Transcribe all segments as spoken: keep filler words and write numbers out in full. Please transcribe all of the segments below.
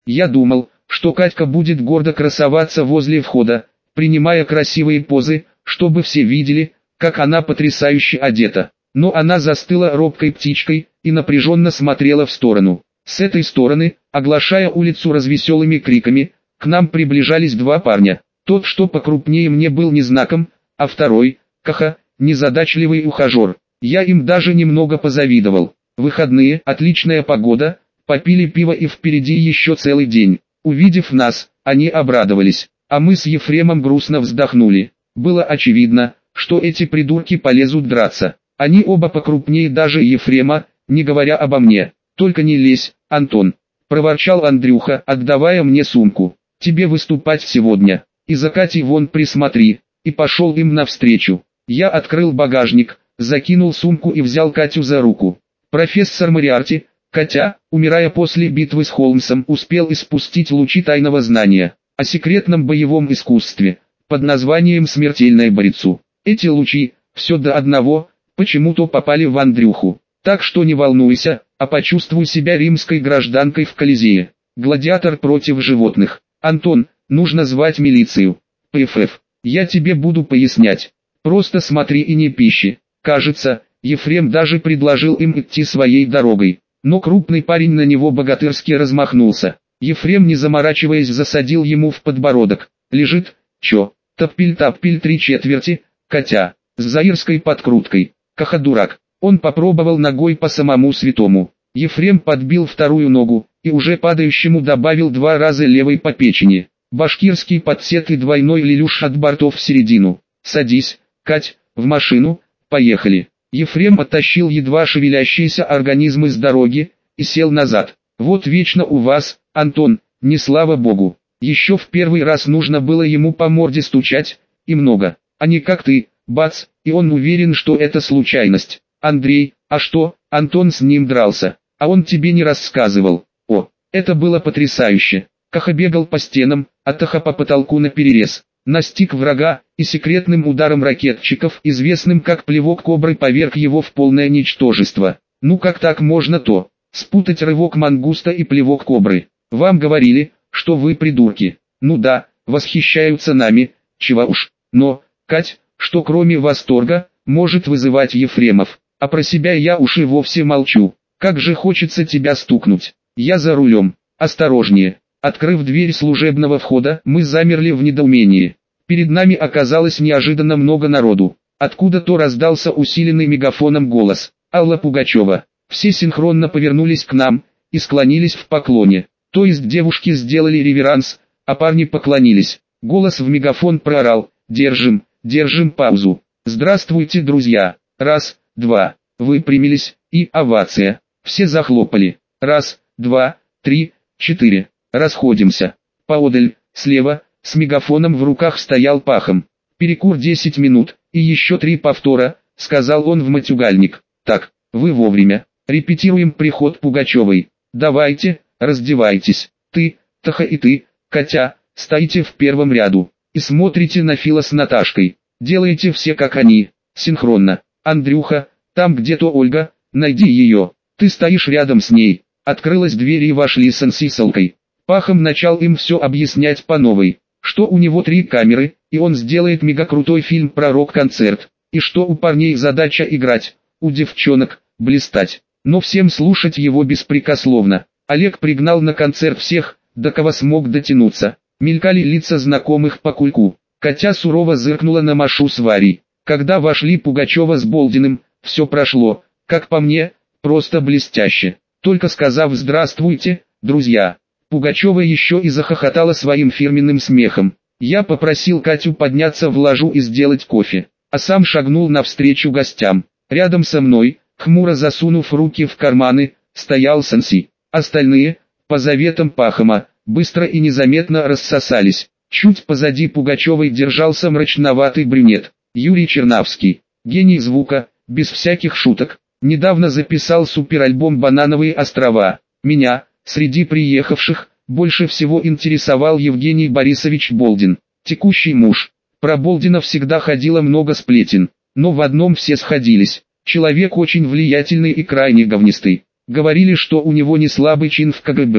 Я думал, что Катька будет гордо красоваться возле входа, принимая красивые позы, чтобы все видели, как она потрясающе одета. Но она застыла робкой птичкой и напряженно смотрела в сторону. С этой стороны, оглашая улицу развеселыми криками, к нам приближались два парня. Тот, что покрупнее, мне был не знаком, а второй, Каха, незадачливый ухажер. Я им даже немного позавидовал. Выходные, отличная погода, попили пиво и впереди еще целый день. Увидев нас, они обрадовались, а мы с Ефремом грустно вздохнули. Было очевидно, что эти придурки полезут драться. Они оба покрупнее даже Ефрема, не говоря обо мне. «Только не лезь, Антон», – проворчал Андрюха, отдавая мне сумку. «Тебе выступать сегодня, и за Катей вон присмотри», и пошел им навстречу. Я открыл багажник, закинул сумку и взял Катю за руку. Профессор Мориарти, Катя, умирая после битвы с Холмсом, успел испустить лучи тайного знания о секретном боевом искусстве, под названием «Смертельное борецу». Эти лучи, все до одного, почему-то попали в Андрюху. Так что не волнуйся, а почувствуй себя римской гражданкой в Колизее. Гладиатор против животных. Антон, нужно звать милицию. ПФФ. Я тебе буду пояснять. Просто смотри и не пищи. Кажется, Ефрем даже предложил им идти своей дорогой. Но крупный парень на него богатырски размахнулся. Ефрем, не заморачиваясь, засадил ему в подбородок. Лежит, чё, топпиль-топпиль три четверти, Катя, с заирской подкруткой. Каха дурак. Он попробовал ногой по самому святому. Ефрем подбил вторую ногу, и уже падающему добавил два раза левой по печени. Башкирский подсет и двойной лелюш от бортов в середину. «Садись, Кать, в машину, поехали». Ефрем оттащил едва шевелящиеся организмы с дороги, и сел назад. «Вот вечно у вас, Антон, не слава богу. Еще в первый раз нужно было ему по морде стучать, и много, а не как ты, бац, и он уверен, что это случайность». «Андрей, а что, Антон с ним дрался, а он тебе не рассказывал?» «О, это было потрясающе». Каха бегал по стенам, а Таха по потолку наперерез. Настиг врага, и секретным ударом ракетчиков, известным как плевок кобры, поверг его в полное ничтожество. Ну как так можно-то? Спутать рывок мангуста и плевок кобры. Вам говорили, что вы придурки. Ну да, восхищаются нами, чего уж. Но, Кать, что кроме восторга, может вызывать Ефремов? А про себя я уж и вовсе молчу. Как же хочется тебя стукнуть. Я за рулем. Осторожнее. Открыв дверь служебного входа, мы замерли в недоумении. Перед нами оказалось неожиданно много народу. Откуда-то раздался усиленный мегафоном голос. Алла Пугачева. Все синхронно повернулись к нам и склонились в поклоне. То есть девушки сделали реверанс, а парни поклонились. Голос в мегафон проорал: «Держим, держим паузу. Здравствуйте, друзья. Раз, два». Выпрямились, и овация. Все захлопали. Раз, два, три, четыре. Расходимся. Поодаль, слева, с мегафоном в руках стоял Пахом. «Перекур десять минут, и еще три повтора», — сказал он в матюгальник. «Так, вы вовремя. Репетируем приход Пугачевой. Давайте, раздевайтесь. Ты, Таха, и ты, Катя, стоите в первом ряду и смотрите на Фила с Наташкой. Делайте все как они, синхронно. Андрюха, там где-то Ольга, найди ее. Ты стоишь рядом с ней». Открылась дверь и вошли с Ансисалкой. Пахом начал им все объяснять по новой, что у него три камеры, и он сделает мегакрутой фильм про рок-концерт, и что у парней задача играть, у девчонок блистать, но всем слушать его беспрекословно. Олег пригнал на концерт всех, до кого смог дотянуться. Мелькали лица знакомых по кульку. Катя сурово зыркнула на Машу с Варей. Когда вошли Пугачева с Болдиным, все прошло, как по мне, просто блестяще. Только сказав «здравствуйте, друзья», Пугачева еще и захохотала своим фирменным смехом. Я попросил Катю подняться в ложу и сделать кофе, а сам шагнул навстречу гостям. Рядом со мной, хмуро засунув руки в карманы, стоял Санси. Остальные, по заветам Пахома, быстро и незаметно рассосались. Чуть позади Пугачевой держался мрачноватый брюнет, Юрий Чернавский, гений звука, без всяких шуток. Недавно записал суперальбом «Банановые острова». Меня, среди приехавших, больше всего интересовал Евгений Борисович Болдин, текущий муж. Про Болдина всегда ходило много сплетен, но в одном все сходились. Человек очень влиятельный и крайне говнистый. Говорили, что у него не слабый чин в ка гэ бэ.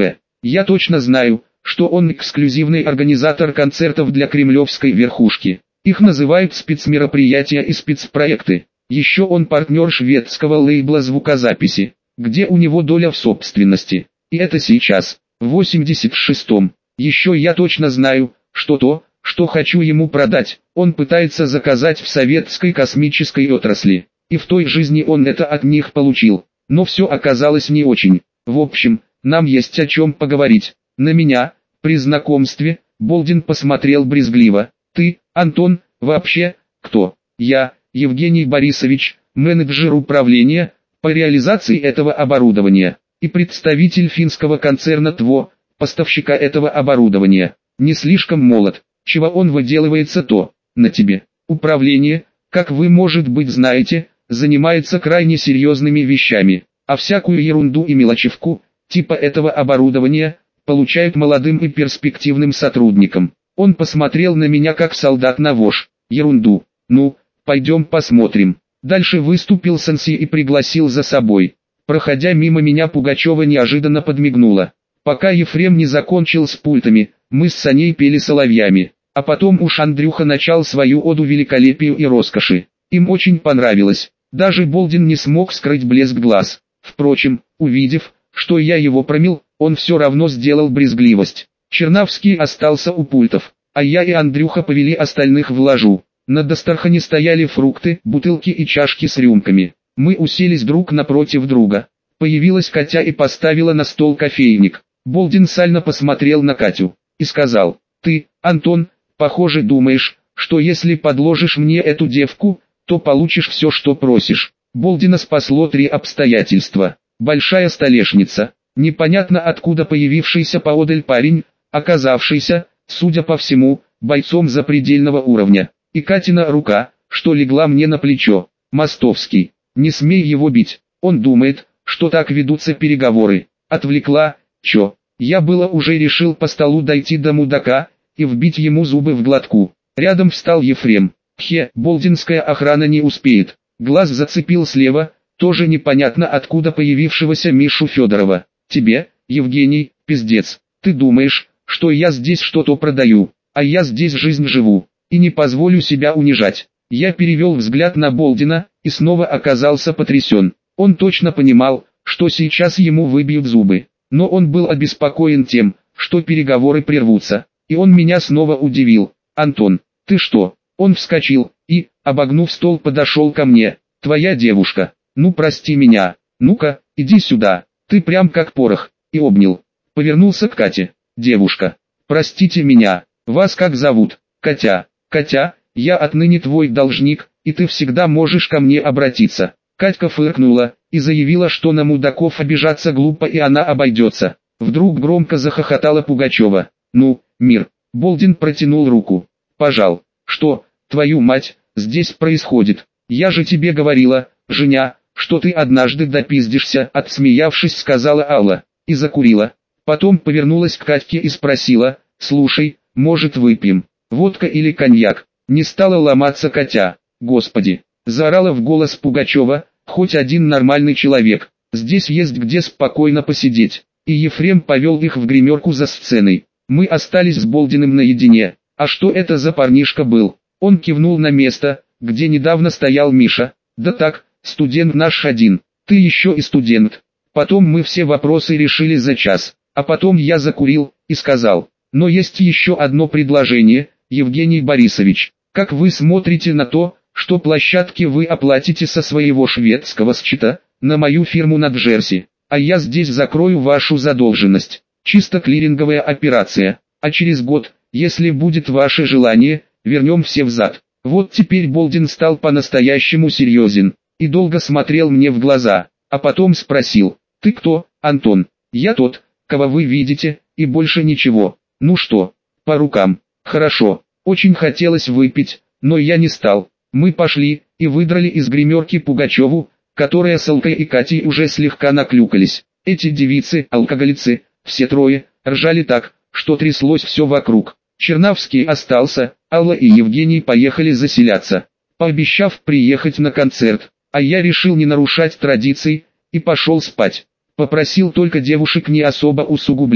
Я точно знаю, что он эксклюзивный организатор концертов для кремлевской верхушки. Их называют спецмероприятия и спецпроекты. Еще он партнер шведского лейбла звукозаписи, где у него доля в собственности. И это сейчас, в восемьдесят шестом. Еще я точно знаю, что то, что хочу ему продать, он пытается заказать в советской космической отрасли. И в той жизни он это от них получил. Но все оказалось не очень. В общем, нам есть о чем поговорить. На меня, при знакомстве, Болдин посмотрел брезгливо. Ты, Антон, вообще, кто? Я, Евгений Борисович, менеджер управления, по реализации этого оборудования, и представитель финского концерна ТВО, поставщика этого оборудования. Не слишком молод. Чего он выделывается, то, на тебе. Управление, как вы, может быть, знаете, занимается крайне серьезными вещами, а всякую ерунду и мелочевку, типа этого оборудования, получают молодым и перспективным сотрудникам. Он посмотрел на меня как солдат на вож. Ерунду. Ну, пойдем посмотрим. Дальше выступил Санси и пригласил за собой. Проходя мимо меня, Пугачева неожиданно подмигнула. Пока Ефрем не закончил с пультами, мы с Саней пели соловьями. А потом уж Андрюха начал свою оду великолепию и роскоши. Им очень понравилось. Даже Болдин не смог скрыть блеск глаз. Впрочем, увидев, что я его промил, он все равно сделал брезгливость. Чернавский остался у пультов, а я и Андрюха повели остальных в ложу. На дастархане стояли фрукты, бутылки и чашки с рюмками. Мы уселись друг напротив друга. Появилась Катя и поставила на стол кофейник. Болдин сально посмотрел на Катю и сказал: «Ты, Антон, похоже, думаешь, что если подложишь мне эту девку, то получишь все, что просишь». Болдина спасло три обстоятельства. Большая столешница, непонятно откуда появившийся поодаль парень, оказавшийся, судя по всему, бойцом запредельного уровня, и Катина рука, что легла мне на плечо. «Мостовский, не смей его бить, он думает, что так ведутся переговоры». Отвлекла. Чё? Я было уже решил по столу дойти до мудака и вбить ему зубы в глотку. Рядом встал Ефрем. Хе, болдинская охрана не успеет. Глаз зацепил слева, тоже непонятно откуда появившегося Мишу Федорова. Тебе, Евгений, пиздец. Ты думаешь, что я здесь что-то продаю, а я здесь жизнь живу, и не позволю себя унижать. Я перевел взгляд на Болдина, и снова оказался потрясен. Он точно понимал, что сейчас ему выбьют зубы. Но он был обеспокоен тем, что переговоры прервутся. И он меня снова удивил. «Антон, ты что?» Он вскочил и, обогнув стол, подошел ко мне. «Твоя девушка. Ну прости меня. Ну-ка, иди сюда. Ты прям как порох». И обнял. Повернулся к Кате. «Девушка. Простите меня. Вас как зовут?» «Катя». «Катя, я отныне твой должник, и ты всегда можешь ко мне обратиться». Катька фыркнула и заявила, что на мудаков обижаться глупо и она обойдется. Вдруг громко захохотала Пугачева. «Ну, мир». Болдин протянул руку. «Пожал». «Что, твою мать, здесь происходит? Я же тебе говорила, Женя, что ты однажды допиздишься», отсмеявшись, сказала Алла. И закурила. Потом повернулась к Катьке и спросила: «Слушай, может, выпьем? Водка или коньяк?» Не стала ломаться Катя. «Господи!» Заорала в голос Пугачева: «Хоть один нормальный человек, здесь есть где спокойно посидеть». И Ефрем повел их в гримерку за сценой. Мы остались с Болдиным наедине. «А что это за парнишка был?» Он кивнул на место, где недавно стоял Миша. «Да так, студент наш один. Ты еще и студент». Потом мы все вопросы решили за час. А потом я закурил и сказал: «Но есть еще одно предложение, Евгений Борисович. Как вы смотрите на то, что площадки вы оплатите со своего шведского счета на мою фирму на Джерси, а я здесь закрою вашу задолженность? Чисто клиринговая операция, а через год, если будет ваше желание, вернем все взад». Вот теперь Болдин стал по-настоящему серьезен и долго смотрел мне в глаза, а потом спросил: «Ты кто, Антон?» «Я тот, кого вы видите, и больше ничего». «Ну что, по рукам?» «Хорошо». Очень хотелось выпить, но я не стал. Мы пошли и выдрали из гримерки Пугачеву, которая с Алкой и Катей уже слегка наклюкались. Эти девицы, алкоголицы, все трое, ржали так, что тряслось все вокруг. Чернавский остался, Алла и Евгений поехали заселяться, пообещав приехать на концерт, а я решил не нарушать традиций и пошел спать. Попросил только девушек не особо усугублять.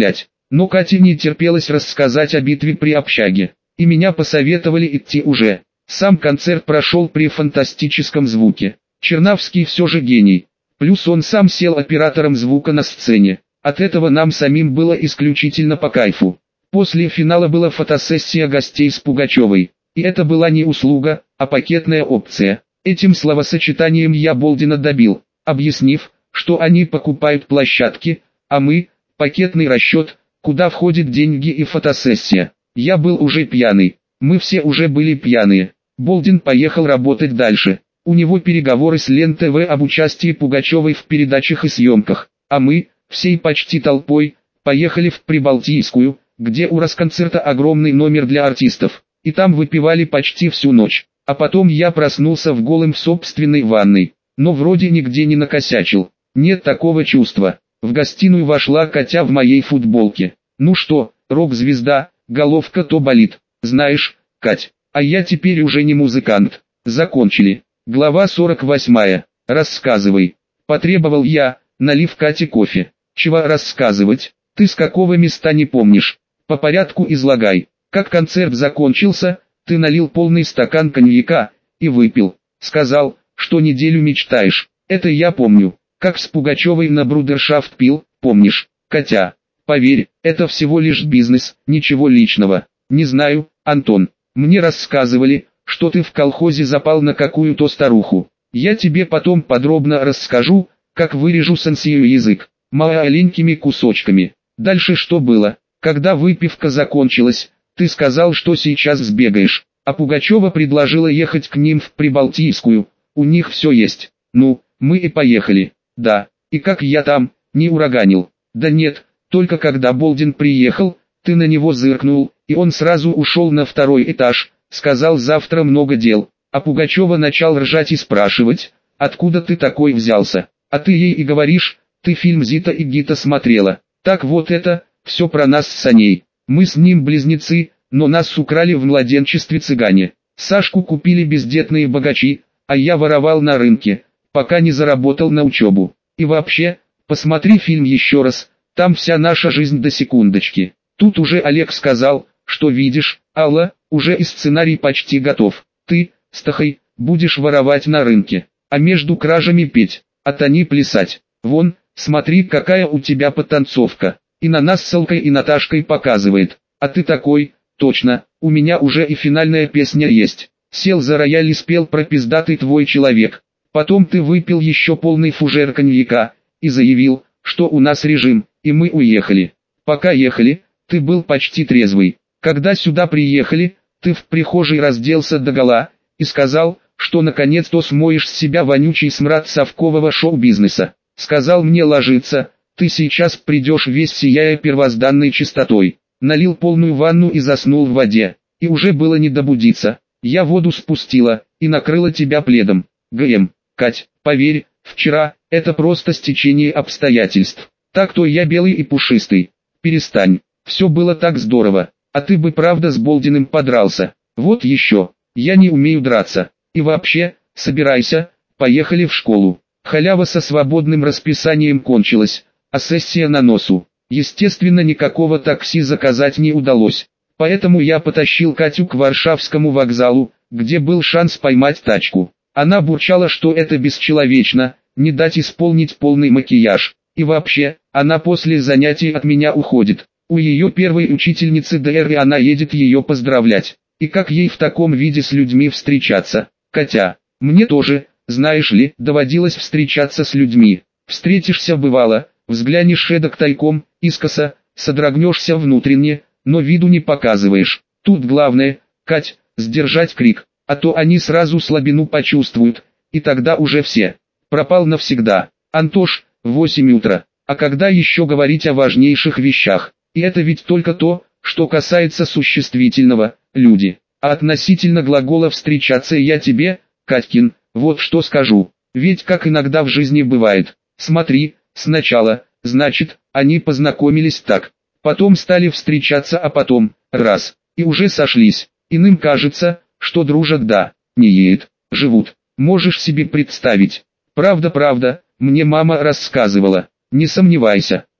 Но Кате не терпелось рассказать о битве при общаге, и меня посоветовали идти уже. Сам концерт прошел при фантастическом звуке. Чернавский все же гений. Плюс он сам сел оператором звука на сцене. От этого нам самим было исключительно по кайфу. После финала была фотосессия гостей с Пугачевой. И это была не услуга, а пакетная опция. Этим словосочетанием я Болдина добил, объяснив, что они покупают площадки, а мы – пакетный расчет, куда входят деньги и фотосессия. Я был уже пьяный. Мы все уже были пьяные. Болдин поехал работать дальше. У него переговоры с Лен ТВ об участии Пугачевой в передачах и съемках. А мы, всей почти толпой, поехали в Прибалтийскую, где у Росконцерта огромный номер для артистов. И там выпивали почти всю ночь. А потом я проснулся в голым в собственной ванной. Но вроде нигде не накосячил. Нет такого чувства. В гостиную вошла Катя в моей футболке. Ну что, рок-звезда, головка то болит. Знаешь, Кать, а я теперь уже не музыкант. Закончили. Глава сорок восьмая. Рассказывай. Потребовал я, налив Кате кофе. Чего рассказывать? Ты с какого места не помнишь? По порядку излагай. Как концерт закончился, ты налил полный стакан коньяка и выпил. Сказал, что неделю мечтаешь. Это я помню. Как с Пугачевой на брудершафт пил, помнишь? Катя, поверь, это всего лишь бизнес, ничего личного. Не знаю, Антон, мне рассказывали, что ты в колхозе запал на какую-то старуху. Я тебе потом подробно расскажу, как вырежу сансию язык, маленькими кусочками. Дальше что было? Когда выпивка закончилась, ты сказал, что сейчас сбегаешь, а Пугачева предложила ехать к ним в Прибалтийскую, у них все есть. Ну, мы и поехали. Да, и как я там, не ураганил? Да нет, только когда Болдин приехал, ты на него зыркнул, и он сразу ушел на второй этаж, сказал завтра много дел, а Пугачева начал ржать и спрашивать, откуда ты такой взялся, а ты ей и говоришь, ты фильм Зита и Гита смотрела, так вот это, все про нас с Саней, мы с ним близнецы, но нас украли в младенчестве цыгане, Сашку купили бездетные богачи, а я воровал на рынке, пока не заработал на учебу, и вообще, посмотри фильм еще раз, там вся наша жизнь до секундочки. Тут уже Олег сказал, что видишь, Алла, уже и сценарий почти готов. Ты, Стахай, будешь воровать на рынке, а между кражами петь, а Тони плясать. Вон, смотри, какая у тебя потанцовка. И на нас с Алкой и Наташкой показывает. А ты такой, точно, у меня уже и финальная песня есть. Сел за рояль и спел про пиздатый твой человек. Потом ты выпил еще полный фужер коньяка и заявил, что у нас режим, и мы уехали. Пока ехали, ты был почти трезвый. Когда сюда приехали, ты в прихожей разделся догола и сказал, что наконец-то смоешь с себя вонючий смрад совкового шоу-бизнеса. Сказал мне ложиться, ты сейчас придешь весь сияя первозданной чистотой. Налил полную ванну и заснул в воде. И уже было не добудиться. Я воду спустила и накрыла тебя пледом. ГМ, Кать, поверь, вчера, это просто стечение обстоятельств. Так-то я белый и пушистый. Перестань. Все было так здорово, а ты бы правда с Болдиным подрался. Вот еще, я не умею драться. И вообще, собирайся, поехали в школу. Халява со свободным расписанием кончилась, а сессия на носу. Естественно, никакого такси заказать не удалось. Поэтому я потащил Катю к Варшавскому вокзалу, где был шанс поймать тачку. Она бурчала, что это бесчеловечно, не дать исполнить полный макияж. И вообще, она после занятий от меня уходит. У ее первой учительницы ДР, и она едет ее поздравлять. И как ей в таком виде с людьми встречаться? Катя, мне тоже, знаешь ли, доводилось встречаться с людьми. Встретишься бывало, взглянешь эдак тайком, искоса, содрогнешься внутренне, но виду не показываешь. Тут главное, Кать, сдержать крик, а то они сразу слабину почувствуют, и тогда уже все. Пропал навсегда. Антош, восемь утра. А когда еще говорить о важнейших вещах? И это ведь только то, что касается существительного, люди. А относительно глагола «встречаться» я тебе, Катькин, вот что скажу. Ведь как иногда в жизни бывает. Смотри, сначала, значит, они познакомились так. Потом стали встречаться, а потом, раз, и уже сошлись. Иным кажется, что дружат, да, не едет, живут. Можешь себе представить. Правда-правда, мне мама рассказывала. Не сомневайся.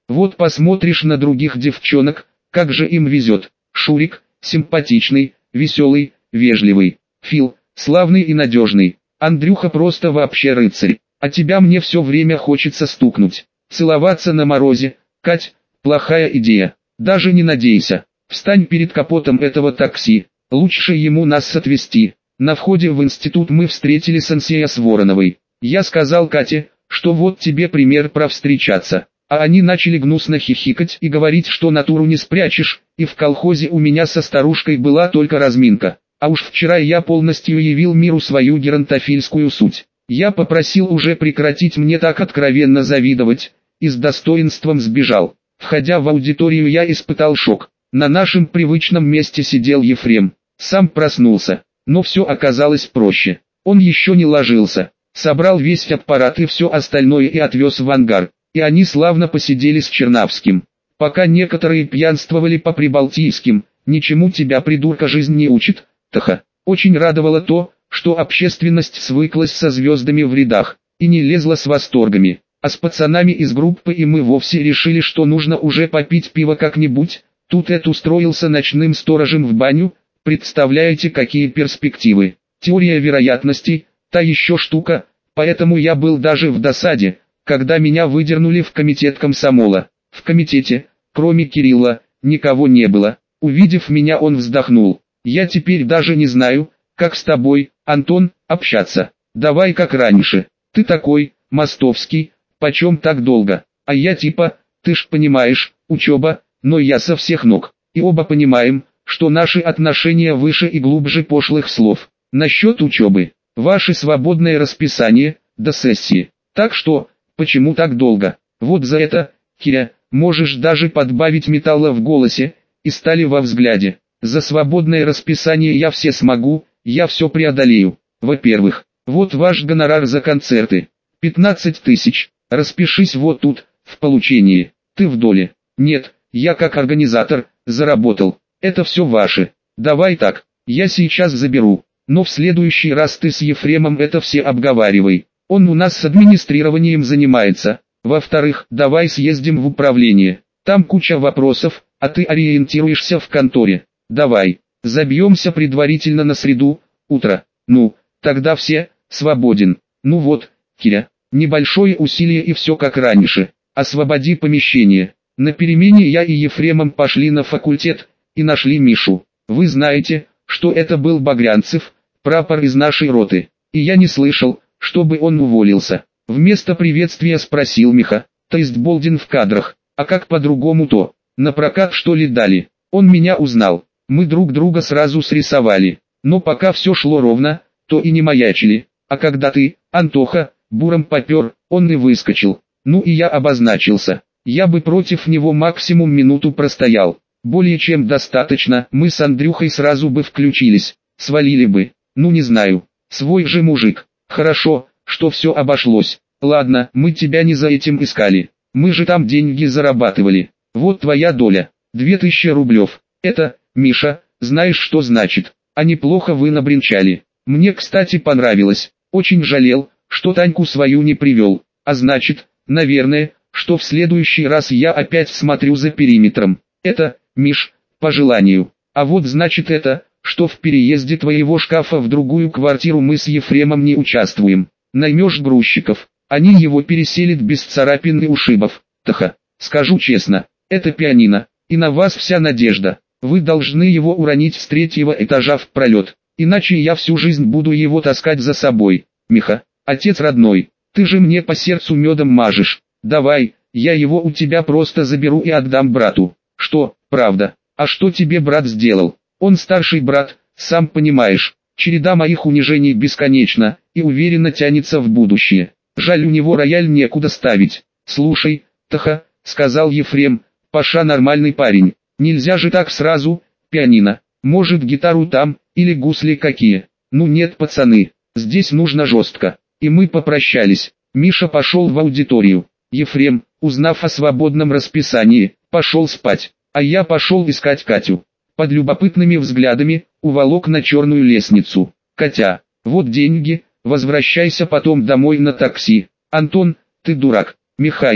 Вот посмотришь на других девчонок, как же им везет. Шурик, симпатичный, веселый, вежливый. Фил, славный и надежный. Андрюха просто вообще рыцарь. А тебя мне все время хочется стукнуть. Целоваться на морозе, Кать, плохая идея. Даже не надейся. Встань перед капотом этого такси. Лучше ему нас отвезти. На входе в институт мы встретили сенсея с Вороновой. Я сказал Кате, что вот тебе пример провстречаться. А они начали гнусно хихикать и говорить, что натуру не спрячешь, и в колхозе у меня со старушкой была только разминка. А уж вчера я полностью явил миру свою геронтофильскую суть. Я попросил уже прекратить мне так откровенно завидовать, и с достоинством сбежал. Входя в аудиторию, я испытал шок. На нашем привычном месте сидел Ефрем. Сам проснулся, но все оказалось проще. Он еще не ложился, собрал весь аппарат и все остальное и отвез в ангар. И они славно посидели с Чернавским. Пока некоторые пьянствовали по прибалтийским, ничему тебя, придурка, жизнь не учит, Таха. Очень радовало то, что общественность свыклась со звездами в рядах, и не лезла с восторгами. А с пацанами из группы и мы вовсе решили, что нужно уже попить пиво как-нибудь. Тут Эд устроился ночным сторожем в баню, представляете, какие перспективы. Теория вероятностей, та еще штука, поэтому я был даже в досаде, когда меня выдернули в комитет комсомола. В комитете, кроме Кирилла, никого не было. Увидев меня, он вздохнул. Я теперь даже не знаю, как с тобой, Антон, общаться. Давай как раньше. Ты такой, Мостовский, почем так долго? А я типа, ты ж понимаешь, учеба, но я со всех ног. И оба понимаем, что наши отношения выше и глубже пошлых слов. Насчет учебы, ваше свободное расписание, до сессии. Так что, почему так долго? Вот за это, Киря, можешь даже подбавить металла в голосе, и стали во взгляде. За свободное расписание я все смогу, я все преодолею. Во-первых, вот ваш гонорар за концерты. пятнадцать тысяч. Распишись вот тут, в получении. Ты в доле. Нет, я как организатор, заработал. Это все ваше. Давай так, я сейчас заберу. Но в следующий раз ты с Ефремом это все обговаривай. Он у нас с администрированием занимается. Во-вторых, давай съездим в управление. Там куча вопросов, а ты ориентируешься в конторе. Давай, забьемся предварительно на среду, утро. Ну, тогда все, свободен. Ну вот, Киря, небольшое усилие и все как раньше. Освободи помещение. На перемене я и Ефремом пошли на факультет, и нашли Мишу. Вы знаете, что это был Багрянцев, прапор из нашей роты. И я не слышал, чтобы он уволился. Вместо приветствия спросил Миха, то есть Болдин в кадрах, а как по-другому-то, на прокат что ли дали? Он меня узнал. Мы друг друга сразу срисовали, но пока все шло ровно, то и не маячили. А когда ты, Антоха, буром попер, он и выскочил. Ну и я обозначился. Я бы против него максимум минуту простоял. Более чем достаточно, мы с Андрюхой сразу бы включились, свалили бы. Ну не знаю, свой же мужик. Хорошо, что все обошлось. Ладно, мы тебя не за этим искали. Мы же там деньги зарабатывали. Вот твоя доля, две тысячи рублев. Это, Миша, знаешь, что значит? А неплохо вы набринчали. Мне, кстати, понравилось. Очень жалел, что Таньку свою не привел. А значит, наверное, что в следующий раз я опять смотрю за периметром. Это, Миш, по желанию. А вот значит это, что в переезде твоего шкафа в другую квартиру мы с Ефремом не участвуем. Наймешь грузчиков, они его переселят без царапин и ушибов. Таха, скажу честно, это пианино, и на вас вся надежда. Вы должны его уронить с третьего этажа в пролет, иначе я всю жизнь буду его таскать за собой. Миха, отец родной, ты же мне по сердцу медом мажешь. Давай, я его у тебя просто заберу и отдам брату. Что, правда? А что тебе брат сделал? Он старший брат, сам понимаешь. Череда моих унижений бесконечна и уверенно тянется в будущее. Жаль, у него рояль некуда ставить. Слушай, Таха, сказал Ефрем, Паша нормальный парень. Нельзя же так сразу, пианино. Может, гитару там, или гусли какие. Ну нет, пацаны, здесь нужно жестко. И мы попрощались. Миша пошел в аудиторию. Ефрем, узнав о свободном расписании, пошел спать. А я пошел искать Катю. Под любопытными взглядами, уволок на черную лестницу. Катя, вот деньги, возвращайся потом домой на такси. Антон, ты дурак. Михайлова,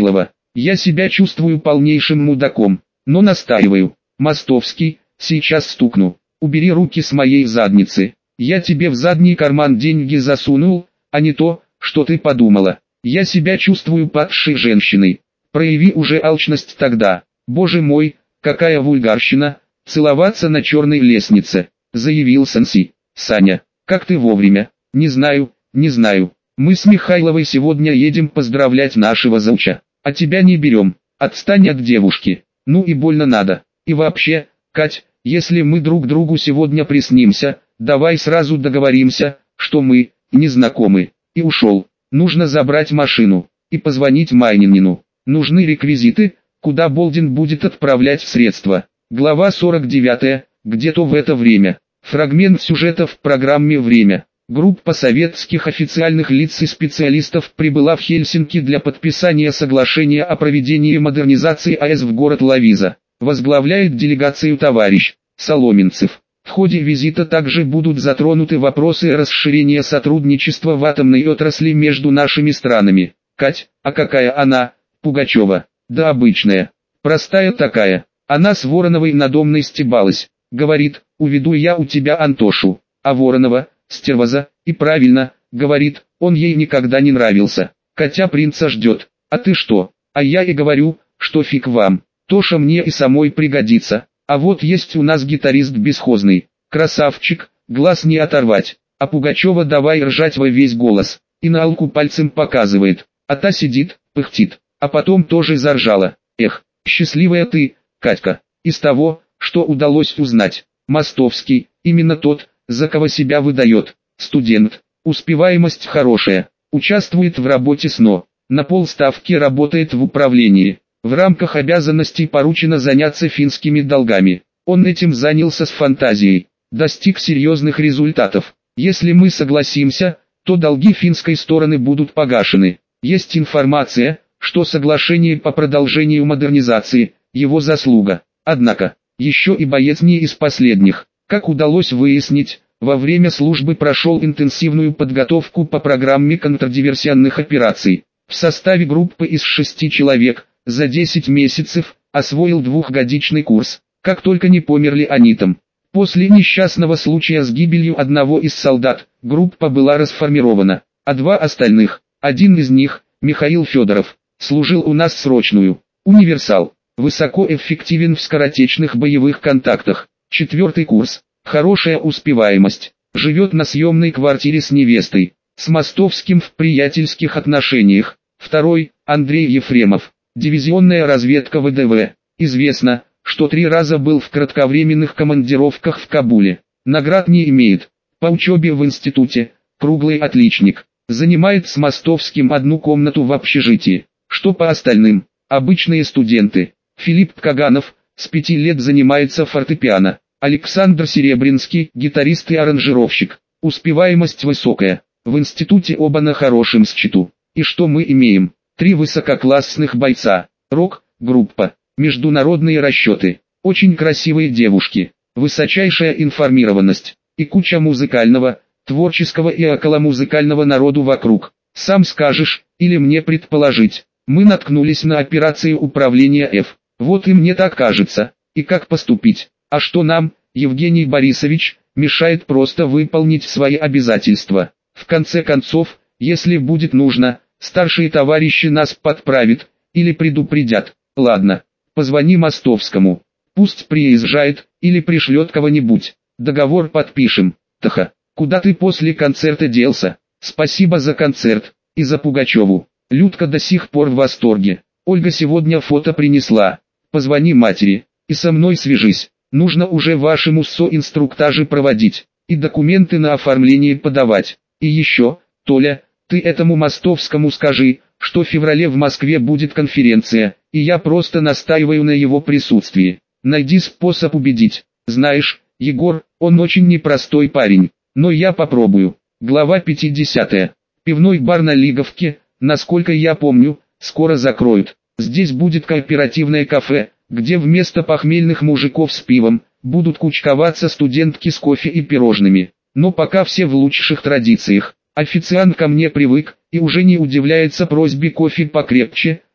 Я себя чувствую полнейшим мудаком, но настаиваю. Мостовский, сейчас стукну. Убери руки с моей задницы. Я тебе в задний карман деньги засунул, а не то, что ты подумала. Я себя чувствую падшей женщиной. Прояви уже алчность тогда. Боже мой, какая вульгарщина, целоваться на черной лестнице, заявил Санси. Саня, как ты вовремя? Не знаю, не знаю. Мы с Михайловой сегодня едем поздравлять нашего зауча, а тебя не берем. Отстань от девушки. Ну и больно надо. И вообще, Кать, если мы друг другу сегодня приснимся, давай сразу договоримся, что мы не знакомы. И ушел. Нужно забрать машину и позвонить Майнинину. Нужны реквизиты, куда Болдин будет отправлять средства. Глава сорок девять. Где-то в это время. Фрагмент сюжета в программе «Время». Группа советских официальных лиц и специалистов прибыла в Хельсинки для подписания соглашения о проведении модернизации АЭС в город Ловиза. Возглавляет делегацию товарищ Соломенцев. В ходе визита также будут затронуты вопросы расширения сотрудничества в атомной отрасли между нашими странами. Кать, а какая она, Пугачева? Да обычная. Простая такая. Она с Вороновой на Домной стебалась. Говорит, уведу я у тебя Антошу. А Воронова, стервоза, и правильно, говорит, он ей никогда не нравился. Катя принца ждет. А ты что? А я и говорю, что фиг вам. Тоша мне и самой пригодится. А вот есть у нас гитарист бесхозный. Красавчик, глаз не оторвать. А Пугачева давай ржать во весь голос. И на Алку пальцем показывает. А та сидит, пыхтит. А потом тоже заржала. Эх, счастливая ты, Катька. Из того, что удалось узнать, Мостовский, именно тот, за кого себя выдает. Студент, успеваемость хорошая, участвует в работе СНО, на полставки работает в управлении. В рамках обязанностей поручено заняться финскими долгами. Он этим занялся с фантазией, достиг серьезных результатов. Если мы согласимся, то долги финской стороны будут погашены. Есть информация, что соглашение по продолжению модернизации – его заслуга. Однако, еще и боец не из последних. Как удалось выяснить, во время службы прошел интенсивную подготовку по программе контрдиверсионных операций. В составе группы из шести человек, за десять месяцев, освоил двухгодичный курс, как только не померли они там. После несчастного случая с гибелью одного из солдат, группа была расформирована, а два остальных, один из них, Михаил Федоров, служил у нас срочную. Универсал, высокоэффективен в скоротечных боевых контактах. Четвертый курс, хорошая успеваемость, живет на съемной квартире с невестой, с Мостовским в приятельских отношениях. Второй, Андрей Ефремов, дивизионная разведка ВДВ. Известно, что три раза был в кратковременных командировках в Кабуле. Наград не имеет. По учебе в институте, круглый отличник. Занимает с Мостовским одну комнату в общежитии. Что по остальным? Обычные студенты. Филипп Каганов, с пяти лет занимается фортепиано. Александр Серебринский, гитарист и аранжировщик. Успеваемость высокая. В институте оба на хорошем счету. И что мы имеем? Три высококлассных бойца. Рок-группа. Международные расчеты. Очень красивые девушки. Высочайшая информированность. И куча музыкального, творческого и околомузыкального народу вокруг. Сам скажешь, или мне предположить. Мы наткнулись на операции управления F. Вот и мне так кажется. И как поступить? А что нам, Евгений Борисович, мешает просто выполнить свои обязательства? В конце концов, если будет нужно, старшие товарищи нас подправят, или предупредят. Ладно, позвони Мостовскому. Пусть приезжает, или пришлет кого-нибудь. Договор подпишем. Таха, куда ты после концерта делся? Спасибо за концерт, и за Пугачеву. Людка до сих пор в восторге. Ольга сегодня фото принесла. Позвони матери, и со мной свяжись. Нужно уже вашему СО инструктажи проводить, и документы на оформление подавать. И еще, Толя, ты этому Мостовскому скажи, что в феврале в Москве будет конференция, и я просто настаиваю на его присутствии. Найди способ убедить. Знаешь, Егор, он очень непростой парень, но я попробую. Глава пятидесятая. Пивной бар на Лиговке, насколько я помню, скоро закроют. Здесь будет кооперативное кафе, где вместо похмельных мужиков с пивом, будут кучковаться студентки с кофе и пирожными. Но пока все в лучших традициях. Официант ко мне привык, и уже не удивляется просьбе кофе покрепче,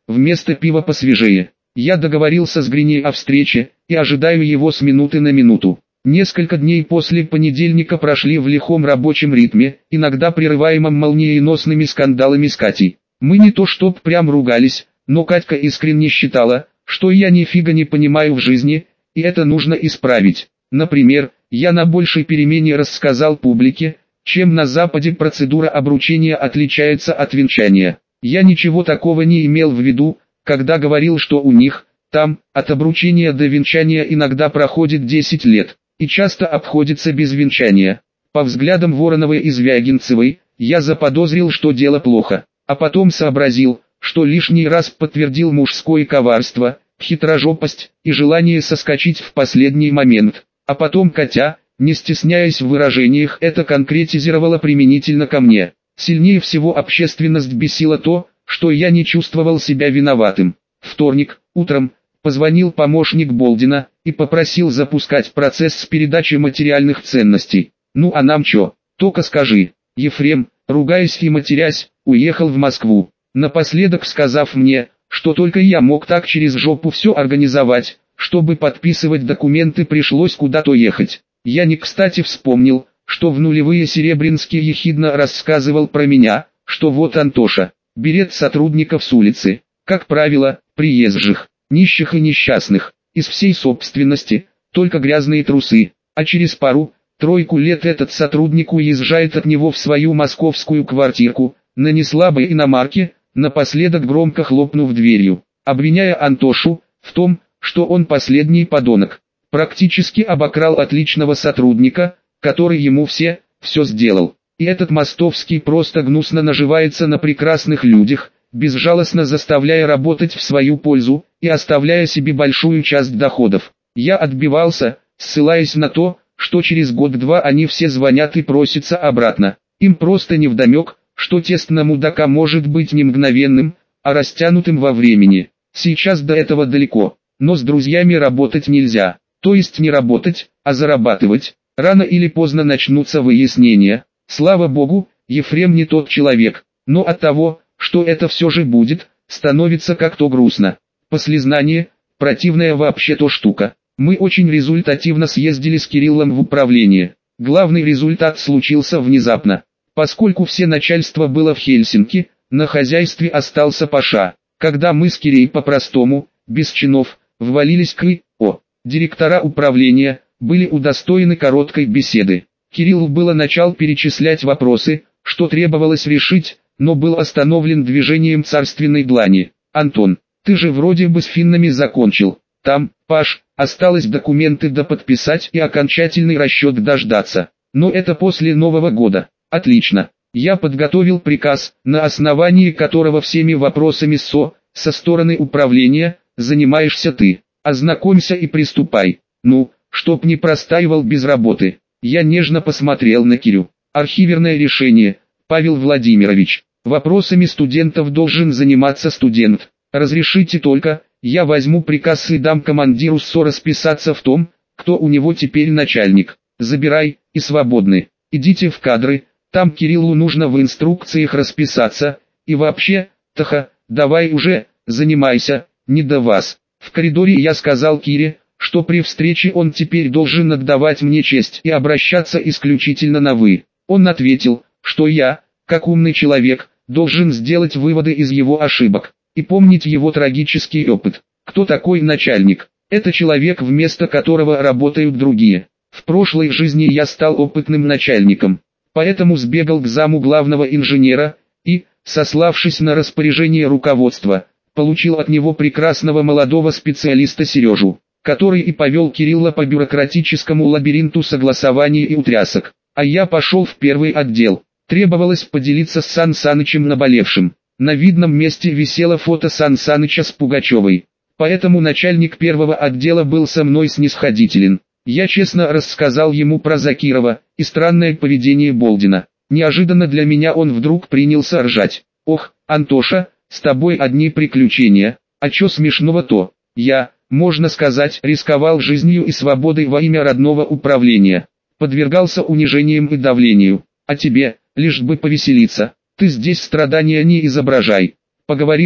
вместо пива посвежее. Я договорился с Грини о встрече, и ожидаю его с минуты на минуту. Несколько дней после понедельника прошли в лихом рабочем ритме, иногда прерываемом молниеносными скандалами с Катей. Мы не то чтоб прям ругались, но Катька искренне считала, что я нифига не понимаю в жизни, и это нужно исправить. Например, я на большей перемене рассказал публике, чем на Западе процедура обручения отличается от венчания. Я ничего такого не имел в виду, когда говорил, что у них, там, от обручения до венчания иногда проходит десять лет, и часто обходится без венчания. По взглядам Вороновой и Звягинцевой, я заподозрил, что дело плохо, а потом сообразил, что лишний раз подтвердил мужское коварство, хитрожопость и желание соскочить в последний момент. А потом Катя, не стесняясь в выражениях, это конкретизировала применительно ко мне. Сильнее всего общественность бесила то, что я не чувствовал себя виноватым. Вторник, утром, позвонил помощник Болдина и попросил запускать процесс с передачи материальных ценностей. Ну а нам чё? Только скажи. Ефрем, ругаясь и матерясь, уехал в Москву, напоследок сказав мне, что только я мог так через жопу все организовать, чтобы подписывать документы пришлось куда-то ехать. Я не кстати вспомнил, что в нулевые Серебрянский ехидно рассказывал про меня, что вот Антоша, берет сотрудников с улицы, как правило, приезжих, нищих и несчастных, из всей собственности, только грязные трусы, а через пару, тройку лет этот сотрудник уезжает от него в свою московскую квартирку, на неслабой иномарке, напоследок громко хлопнув дверью, обвиняя Антошу в том, что он последний подонок, практически обокрал отличного сотрудника, который ему все, все сделал. И этот Мостовский просто гнусно наживается на прекрасных людях, безжалостно заставляя работать в свою пользу и оставляя себе большую часть доходов. Я отбивался, ссылаясь на то, что через год-два они все звонят и просятся обратно. Им просто невдомек, что тест на мудака может быть не мгновенным, а растянутым во времени. Сейчас до этого далеко, но с друзьями работать нельзя. То есть не работать, а зарабатывать. Рано или поздно начнутся выяснения. Слава богу, Ефрем не тот человек, но от того, что это все же будет, становится как-то грустно. Послезнание, противная вообще-то штука. Мы очень результативно съездили с Кириллом в управление. Главный результат случился внезапно. Поскольку все начальство было в Хельсинки, на хозяйстве остался Паша. Когда мы с Кирей по-простому, без чинов, ввалились к И.О. Директора управления, были удостоены короткой беседы. Кирилл было начал перечислять вопросы, что требовалось решить, но был остановлен движением царственной длани. «Антон, ты же вроде бы с финнами закончил. Там, Паш, осталось документы доподписать и окончательный расчет дождаться. Но это после Нового года». «Отлично. Я подготовил приказ, на основании которого всеми вопросами СО, со стороны управления, занимаешься ты. Ознакомься и приступай. Ну, чтоб не простаивал без работы». Я нежно посмотрел на Кирю. «Архиверное решение, Павел Владимирович. Вопросами студентов должен заниматься студент. Разрешите только, я возьму приказ и дам командиру СО расписаться в том, кто у него теперь начальник. Забирай, и свободны. Идите в кадры, там Кириллу нужно в инструкциях расписаться, и вообще, Таха, давай уже, занимайся, не до вас». В коридоре я сказал Кире, что при встрече он теперь должен отдавать мне честь и обращаться исключительно на «вы». Он ответил, что я, как умный человек, должен сделать выводы из его ошибок и помнить его трагический опыт. Кто такой начальник? Это человек, вместо которого работают другие. В прошлой жизни я стал опытным начальником, поэтому сбегал к заму главного инженера и, сославшись на распоряжение руководства, получил от него прекрасного молодого специалиста Сережу, который и повел Кирилла по бюрократическому лабиринту согласований и утрясок. А я пошел в первый отдел. Требовалось поделиться с Сан Санычем наболевшим. На видном месте висело фото Сан Саныча с Пугачевой. Поэтому начальник первого отдела был со мной снисходителен. Я честно рассказал ему про Закирова и странное поведение Болдина. Неожиданно для меня он вдруг принялся ржать. «Ох, Антоша, с тобой одни приключения, а чё смешного-то? Я, можно сказать, рисковал жизнью и свободой во имя родного управления. Подвергался унижениям и давлению. А тебе, лишь бы повеселиться, ты здесь страдания не изображай. Поговори вон,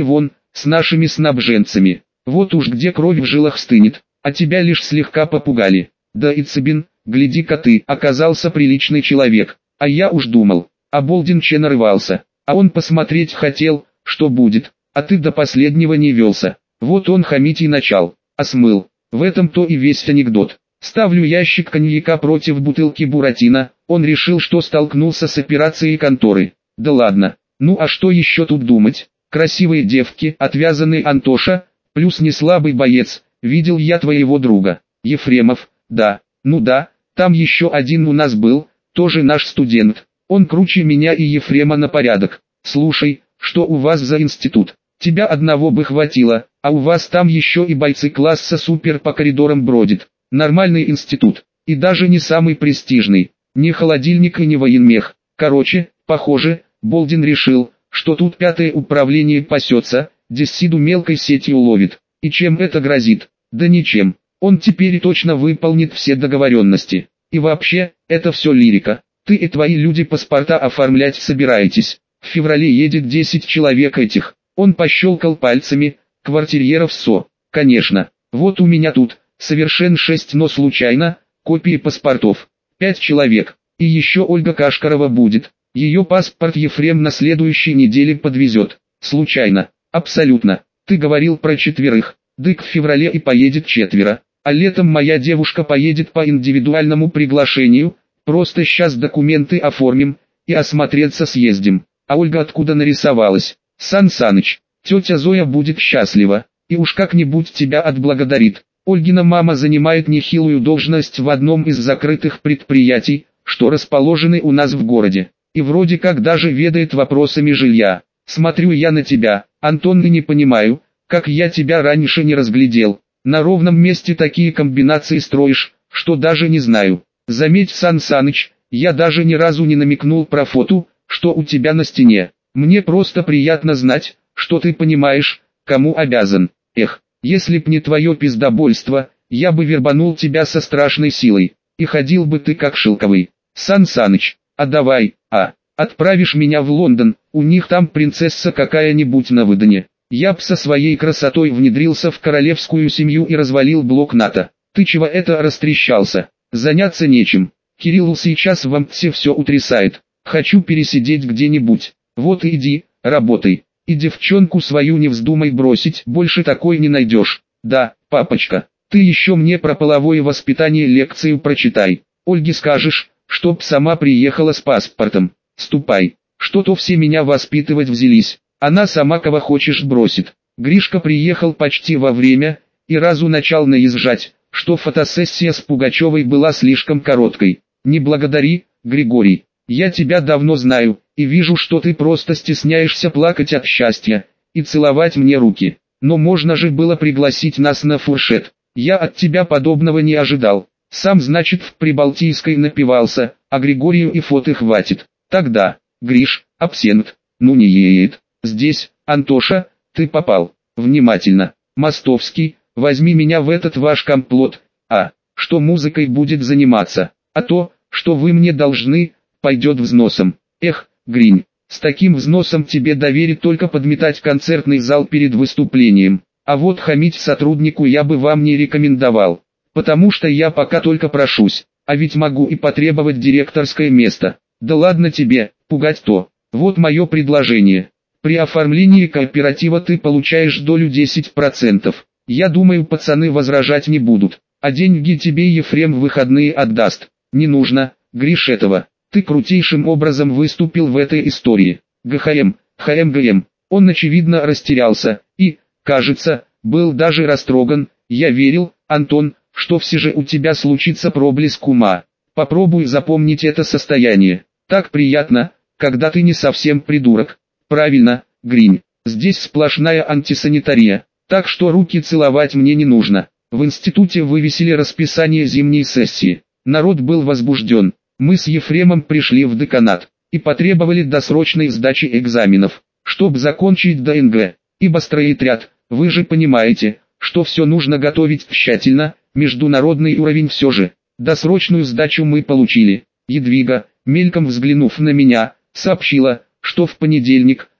с нашими снабженцами. Вот уж где кровь в жилах стынет, а тебя лишь слегка попугали. Да и Цыбин, гляди-ка ты, оказался приличный человек, а я уж думал, Оболдин че нарывался, а он посмотреть хотел, что будет, а ты до последнего не велся. Вот он хамить и начал, а смыл. В этом-то и весь анекдот. Ставлю ящик коньяка против бутылки буратино, он решил, что столкнулся с операцией конторы. Да ладно, ну а что еще тут думать? Красивые девки, отвязанный Антоша, плюс неслабый боец, видел я твоего друга, Ефремов, да, ну да, там еще один у нас был, тоже наш студент, он круче меня и Ефрема на порядок. Слушай, что у вас за институт? Тебя одного бы хватило, а у вас там еще и бойцы класса супер по коридорам бродят. Нормальный институт, и даже не самый престижный, не холодильник и не военмех. Короче, похоже, Болдин решил, что тут пятое управление пасется, Дессиду мелкой сетью ловит. И чем это грозит? Да ничем. Он теперь точно выполнит все договоренности. И вообще, это все лирика. Ты и твои люди паспорта оформлять собираетесь. В феврале едет десять человек этих. Он пощелкал пальцами, квартирьеров СО. Конечно, вот у меня тут, совершен шесть, но случайно, копии паспортов. Пять человек. И еще Ольга Кашкарова будет. Ее паспорт Ефрем на следующей неделе подвезет. Случайно. Абсолютно. Ты говорил про четверых. Дык в феврале и поедет четверо. А летом моя девушка поедет по индивидуальному приглашению. Просто сейчас документы оформим и осмотреться съездим. А Ольга откуда нарисовалась? Сан Саныч, тетя Зоя будет счастлива. И уж как-нибудь тебя отблагодарит. Ольгина мама занимает нехилую должность в одном из закрытых предприятий, что расположены у нас в городе. И вроде как даже ведает вопросами жилья. Смотрю я на тебя, Антон, и не понимаю, как я тебя раньше не разглядел. На ровном месте такие комбинации строишь, что даже не знаю. Заметь, Сан Саныч, я даже ни разу не намекнул про фото, что у тебя на стене. Мне просто приятно знать, что ты понимаешь, кому обязан. Эх, если б не твое пиздобольство, я бы вербанул тебя со страшной силой. И ходил бы ты как шелковый. Сан Саныч, а давай, а, отправишь меня в Лондон, у них там принцесса какая-нибудь на выдане. Я б со своей красотой внедрился в королевскую семью и развалил блок НАТО. Ты чего это растрещался? Заняться нечем. Кирилл сейчас в МТСе все утрясает. Хочу пересидеть где-нибудь. Вот и иди, работай. И девчонку свою не вздумай бросить, больше такой не найдешь. Да, папочка, ты еще мне про половое воспитание лекцию прочитай. Ольге скажешь, чтоб сама приехала с паспортом. Ступай, что-то все меня воспитывать взялись. Она сама кого хочешь бросит. Гришка приехал почти во время, и разу начал наезжать, что фотосессия с Пугачевой была слишком короткой. Не благодари, Григорий, я тебя давно знаю, и вижу, что ты просто стесняешься плакать от счастья, и целовать мне руки. Но можно же было пригласить нас на фуршет. Я от тебя подобного не ожидал. Сам, значит, в Прибалтийской напивался, а Григорию и фото хватит. Тогда, Гриш, абсент, ну не едет. Здесь, Антоша, ты попал. Внимательно. Мостовский, возьми меня в этот ваш комплот. А, что музыкой будет заниматься. А то, что вы мне должны, пойдет взносом. Эх, Гринь, с таким взносом тебе доверит только подметать концертный зал перед выступлением. А вот хамить сотруднику я бы вам не рекомендовал. Потому что я пока только прошусь, а ведь могу и потребовать директорское место. Да ладно тебе, пугать то. Вот мое предложение. При оформлении кооператива ты получаешь долю десять процентов. Я думаю, пацаны возражать не будут. А деньги тебе Ефрем в выходные отдаст. Не нужно, Гриш, этого. Ты крутейшим образом выступил в этой истории. ГХМ, ХМГМ. Он очевидно растерялся и, кажется, был даже растроган. Я верил, Антон, что все же у тебя случится проблеск ума. Попробуй запомнить это состояние. Так приятно, когда ты не совсем придурок. Правильно, Гринь, здесь сплошная антисанитария, так что руки целовать мне не нужно. В институте вывесили расписание зимней сессии. Народ был возбужден. Мы с Ефремом пришли в деканат и потребовали досрочной сдачи экзаменов, чтобы закончить ДНГ. Ибо стройотряд, вы же понимаете, что все нужно готовить тщательно, международный уровень все же. Досрочную сдачу мы получили. Едвига, мельком взглянув на меня, сообщила, что в понедельник,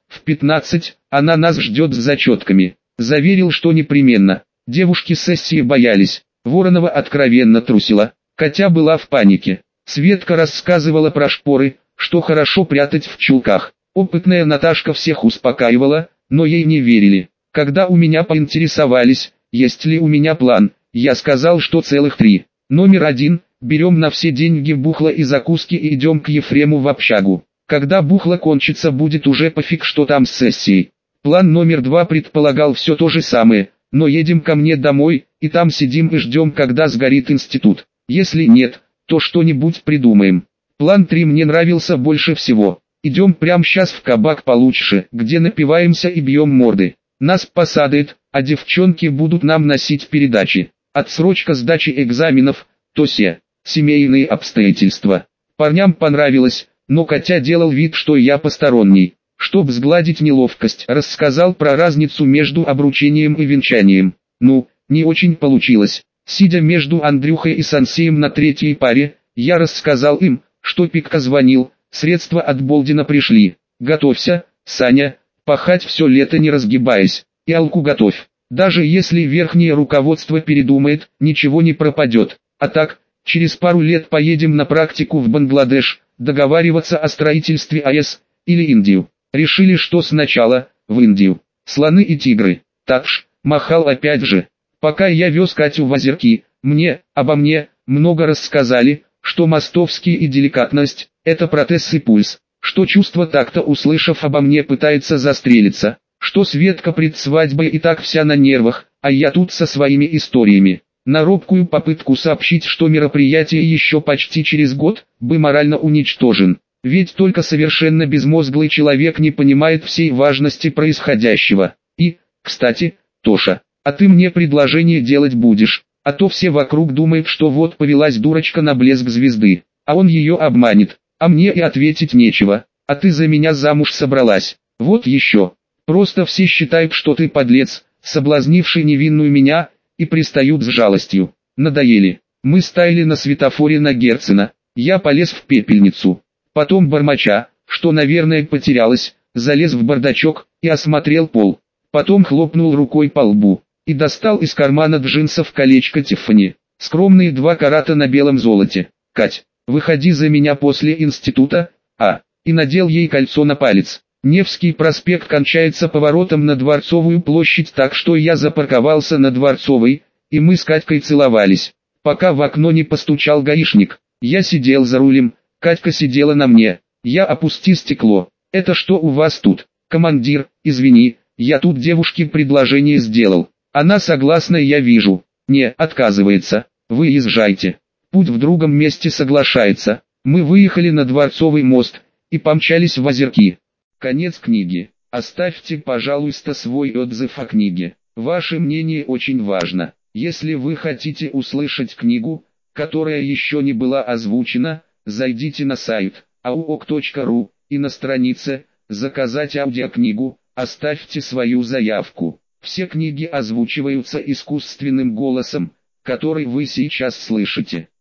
В пятнадцать она нас ждет с зачетками. Заверил, что непременно. Девушки сессии боялись. Воронова откровенно трусила. Катя была в панике. Светка рассказывала про шпоры, что хорошо прятать в чулках. Опытная Наташка всех успокаивала, но ей не верили. Когда у меня поинтересовались, есть ли у меня план, я сказал, что целых три. Номер один, берем на все деньги бухло и закуски и идем к Ефрему в общагу. Когда бухло кончится, будет уже пофиг, что там с сессией. План номер два предполагал все то же самое, но едем ко мне домой, и там сидим и ждем, когда сгорит институт. Если нет, то что-нибудь придумаем. План три мне нравился больше всего. Идем прямо сейчас в кабак получше, где напиваемся и бьем морды. Нас посадят, а девчонки будут нам носить передачи. Отсрочка сдачи экзаменов, то се. Семейные обстоятельства. Парням понравилось, но Катя делал вид, что я посторонний. Чтоб сгладить неловкость, рассказал про разницу между обручением и венчанием. Ну, не очень получилось. Сидя между Андрюхой и Сансеем на третьей паре, я рассказал им, что Пикка звонил, средства от Болдина пришли. Готовься, Саня, пахать все лето не разгибаясь, и алку готовь. Даже если верхнее руководство передумает, ничего не пропадет. А так, через пару лет поедем на практику в Бангладеш, договариваться о строительстве АЭС, или Индию. Решили, что сначала, в Индию. Слоны и тигры. Такш, махал опять же. Пока я вез Катю в озерки, мне, обо мне, много рассказали, что Мостовский и деликатность – это протез и пульс, что чувство такта, услышав обо мне, пытается застрелиться, что Светка пред свадьбой и так вся на нервах, а я тут со своими историями. На робкую попытку сообщить, что мероприятие еще почти через год, бы морально уничтожен. Ведь только совершенно безмозглый человек не понимает всей важности происходящего. И, кстати, Тоша, а ты мне предложение делать будешь, а то все вокруг думают, что вот повелась дурочка на блеск звезды, а он ее обманет, а мне и ответить нечего, а ты за меня замуж собралась. Вот еще. Просто все считают, что ты подлец, соблазнивший невинную меня, и пристают с жалостью. Надоели. Мы стояли на светофоре на Герцена, я полез в пепельницу. Потом бормоча, что, наверное, потерялась, залез в бардачок и осмотрел пол. Потом хлопнул рукой по лбу и достал из кармана джинсов колечко Тиффани. Скромные два карата на белом золоте. Кать, выходи за меня после института, а, и надел ей кольцо на палец. Невский проспект кончается поворотом на Дворцовую площадь, так что я запарковался на Дворцовой, и мы с Катькой целовались. Пока в окно не постучал гаишник, я сидел за рулем. Катька сидела на мне. Я опусти стекло. Это что у вас тут? Командир, извини, я тут девушке предложение сделал. Она согласна, я вижу. Не, отказывается. Вы езжайте. Путь в другом месте соглашается. Мы выехали на Дворцовый мост и помчались в озерки. Конец книги. Оставьте, пожалуйста, свой отзыв о книге. Ваше мнение очень важно. Если вы хотите услышать книгу, которая еще не была озвучена, зайдите на сайт ауок точка ру и на странице «Заказать аудиокнигу» оставьте свою заявку. Все книги озвучиваются искусственным голосом, который вы сейчас слышите.